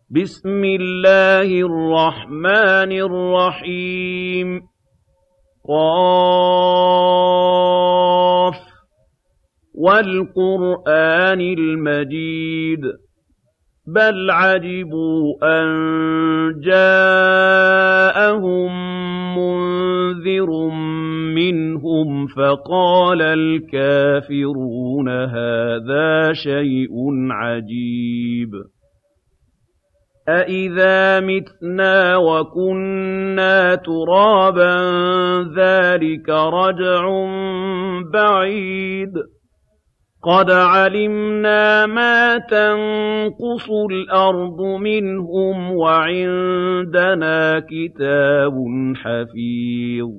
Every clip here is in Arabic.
بسم الله الرحمن الرحيم قاف والقرآن المجيد بل عجبوا أن جاءهم منذر منهم فقال الكافرون هذا شيء عجيب أَإِذَا مِتْنَا وَكُنَّا تُرَابًا ذَلِكَ رَجْعٌ بَعِيدٌ قَدْ عَلِمْنَا مَا تَنقُصُ الْأَرْضُ مِنْهُمْ وَعِندَنَا كِتَابٌ حَفِيظٌ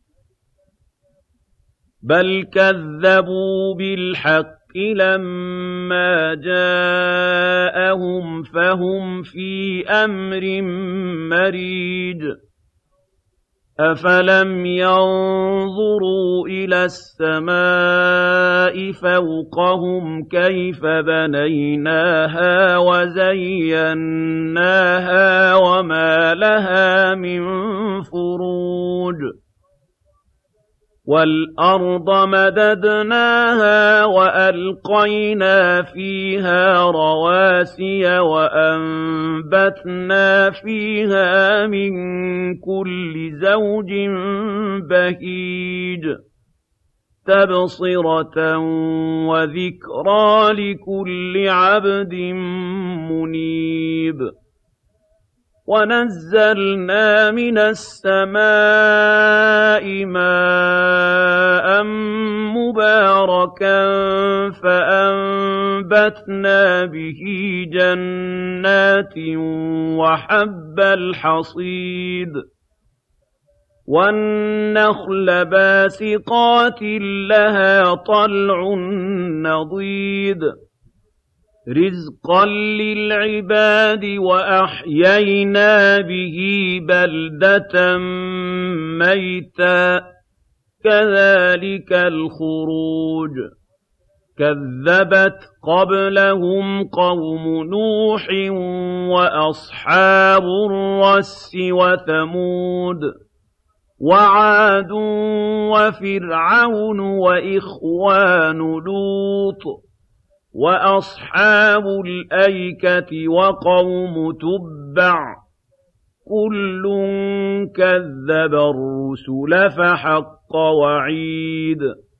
بَلْ كَذَّبُوا بِالْحَقِّ لَمَّا جَاءَهُمْ فَهُمْ فِي أَمْرٍ مَّرِيجٍ أَفَلَمْ يَنظُرُوا إِلَى السَّمَاءِ فَوْقَهُمْ كَيْفَ بَنَيْنَاهَا وَزَيَّنَّاهَا وَمَا لَهَا مِن فُرُوجٍ وَالْأَرْضَ مَدَدْنَاهَا وَأَلْقَيْنَا فِيهَا رَوَاسِيَ وَأَنبَتْنَا فِيهَا مِن كُلِّ زَوْجٍ بَهِيجٍ تَبْصِرَةً وَذِكْرَىٰ لِكُلِّ عَبْدٍ مُّنِيبٍ وَنَزَّلْنَا مِنَ السَّمَاءِ مَاءً مُّبَارَكًا فَأَنبَتْنَا بِهِ جَنَّاتٍ وَحَبَّ الْحَصِيدِ وَالنَّخْلَ بَاسِقَاتٍ لَّهَا طَلْعٌ نَّضِيدٌ رِزْقًا لِّلْعِبَادِ وَأَحْيَيْنَا بِهِ بَلْدَةً مَّيْتًا كَذَٰلِكَ الْخُرُوجُ كَذَّبَتْ قَبْلَهُمْ قَوْمُ نُوحٍ وَأَصْحَابُ الرَّسِّ وَثَمُودُ وَعَادٌ وَفِرْعَوْنُ وَإِخْوَانُ لُوطٍ وَأَصْحَابُ الْأَيْكَةِ وَقَوْمُ تُبَّعٍ كُلٌّ كَذَّبَ الرُّسُلَ فَحَقَّ وَعِيدِ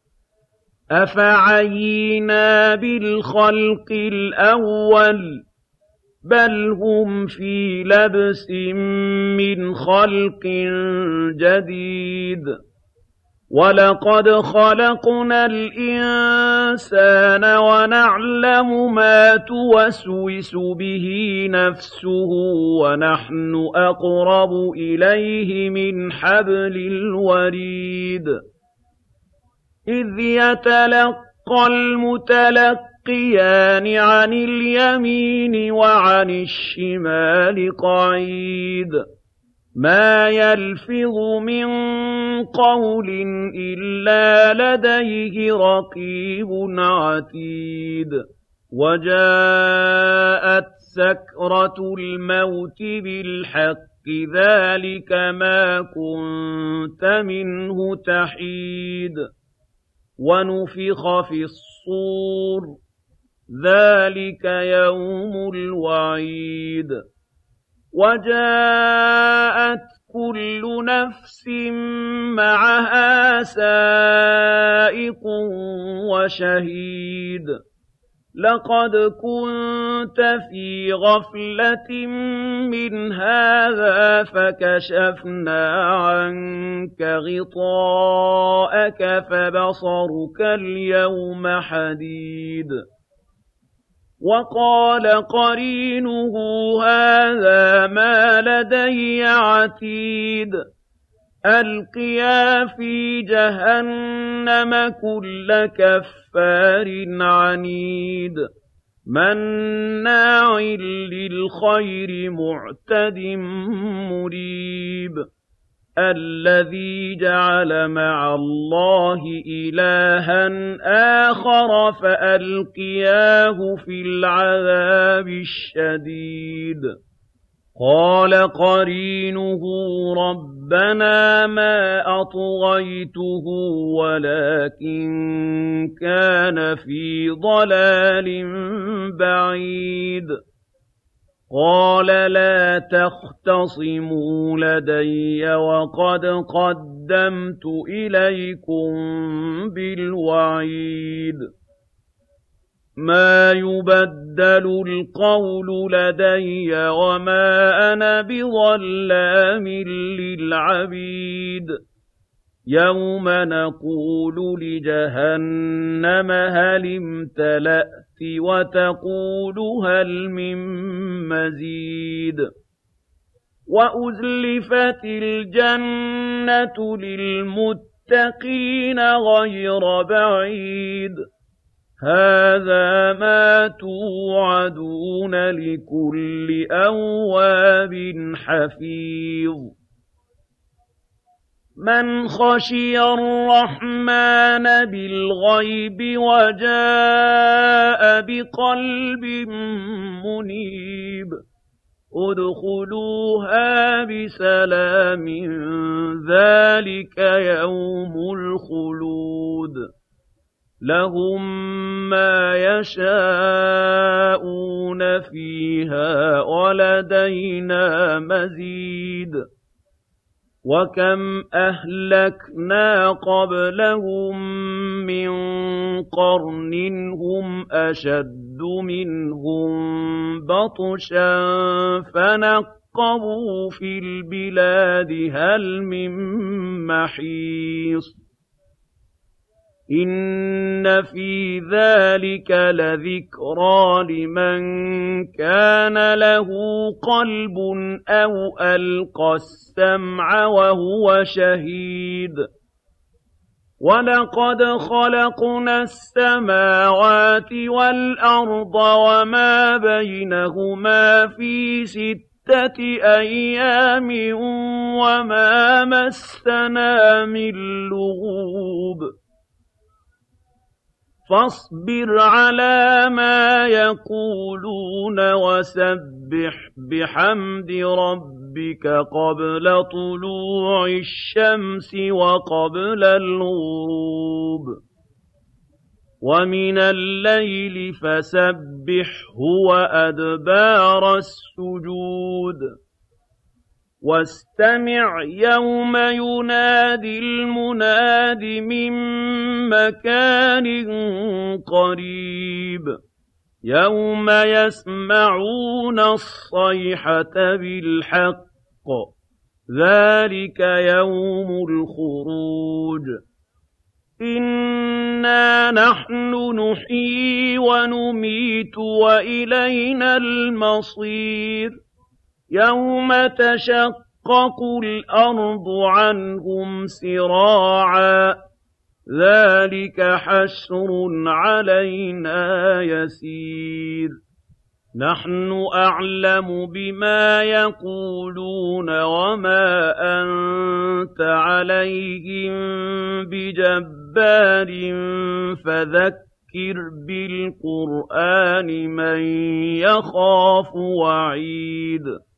أَفَعَيِينَا بِالْخَلْقِ الْأَوَّلِ بَلْ هُمْ فِي لَبْسٍ مِّنْ خَلْقٍ جَدِيدٍ وَلَقَدْ خَلَقْنَا الْإِنسَانَ وَنَعْلَمُ مَا تُوَسْوِسُ بِهِ نَفْسُهُ وَنَحْنُ أَقْرَبُ إِلَيْهِ مِنْ حَبْلِ الْوَرِيدِ إِذْ يَتَلَقَّى الْمُتَلَقِّيَانِ عَنِ الْيَمِينِ وَعَنِ الشِّمَالِ قَعِيدٌ مَا يَلْفِظُ مِن قَوْلٍ إِلَّا لَدَيْهِ رَقِيبٌ عَتِيدٌ وَجَاءَتْ سَكْرَةُ الْمَوْتِ بِالْحَقِّ ذَٰلِكَ مَا كُنتَ مِنْهُ تَحِيدُ وَنُفِخَ فِي الصُّورِ ذَٰلِكَ يَوْمُ الْوَعِيدِ وَجَاءَتْ كُلُّ نَفْسٍ مَّعَهَا سَائِقٌ وَشَهِيدٌ لَقَدْ كُنتَ فِي غَفْلَةٍ مِّنْ هَٰذَا فَكَشَفْنَا عَنكَ غِطَاءَكَ فَبَصَرُكَ الْيَوْمَ حَدِيدٌ وَقَالَ قَرِينُهُ هَٰذَا مَا لَدَيَّ عَتِيدٌ أَلْقِيَا فِي جَهَنَّمَ كُلَّ كَفَّارٍ عَنِيدٍ مَّنَّاعٍ لِّلْخَيْرِ مُعْتَدٍ مُّرِيبٍ الَّذِي جَعَلَ مَعَ اللَّهِ إِلَٰهًا آخَرَ فَأَلْقِيَاهُ فِي الْعَذَابِ الشَّدِيدِ قَالَ قَرِينُهُ رَبَّنَا مَا أَطْغَيْتُهُ وَلَٰكِن كَانَ فِي ضَلَالٍ بَعِيدٍ قَالَ لَا تَخْتَصِمُوا لَدَيَّ وَقَدْ قَدَّمْتُ إِلَيْكُم بِالْوَعِيدِ مَا يُبَدَّلُ الْقَوْلُ لَدَيَّ وَمَا أَنَا بِظَلَّامٍ لِّلْعَبِيدِ يَوْمَ نَقُولُ لِجَهَنَّمَ هَلِ امْتَلَأْتِ وَتَقُولُ هَلْ مِن مَّزِيدٍ وَأُزْلِفَتِ الْجَنَّةُ لِلْمُتَّقِينَ غَيْرَ بَعِيدٍ هَٰذَا مَا تُوعَدُونَ لِكُلِّ أَوَّابٍ حَفِيظٍ مَنْ خَشِيَ الرَّحْمَٰنَ بِالْغَيْبِ وَجَاءَ بِقَلْبٍ مُّنِيبٍ ادْخُلُوهَا بِسَلَامٍ ذَٰلِكَ يَوْمُ الْخُلُودِ لَهُم مَّا يَشَاءُونَ فِيهَا وَلَدَيْنَا مَزِيدٌ وَكَمْ أَهْلَكْنَا قَبْلَهُم مِّن قَرْنٍ هُمْ أَشَدُّ مِنْهُم بَطْشًا فَنَقَّبُوا فِي الْبِلَادِ هَلْ مِن مَّحِيصٍ إِنَّ فِي ذَٰلِكَ لَذِكْرَىٰ لِمَن كَانَ لَهُ قَلْبٌ أَوْ أَلْقَى السَّمْعَ وَهُوَ شَهِيدٌ وَلَقَدْ خَلَقْنَا السَّمَاوَاتِ وَالْأَرْضَ وَمَا بَيْنَهُمَا فِي 6 أَيَّامٍ وَمَا مَسَّنَا مِن لُّغُوبٍ فاصبر على ما يقولون وسبح بحمد ربك قبل طلوع الشمس وقبل الغروب ومن الليل فسبحه وأدبار السجود واستمع يوم ينادي المناد من مكان قريب يوم يسمعون الصيحة بالحق ذلك يوم الخروج إنا نحن نحيي ونميت وإلينا المصير يوم تشقق الأرض عنهم سراعا ذلك حشر علينا يسير نحن أعلم بما يقولون وما أنت عليهم بجبار فذكر بالقرآن من يخاف وعيد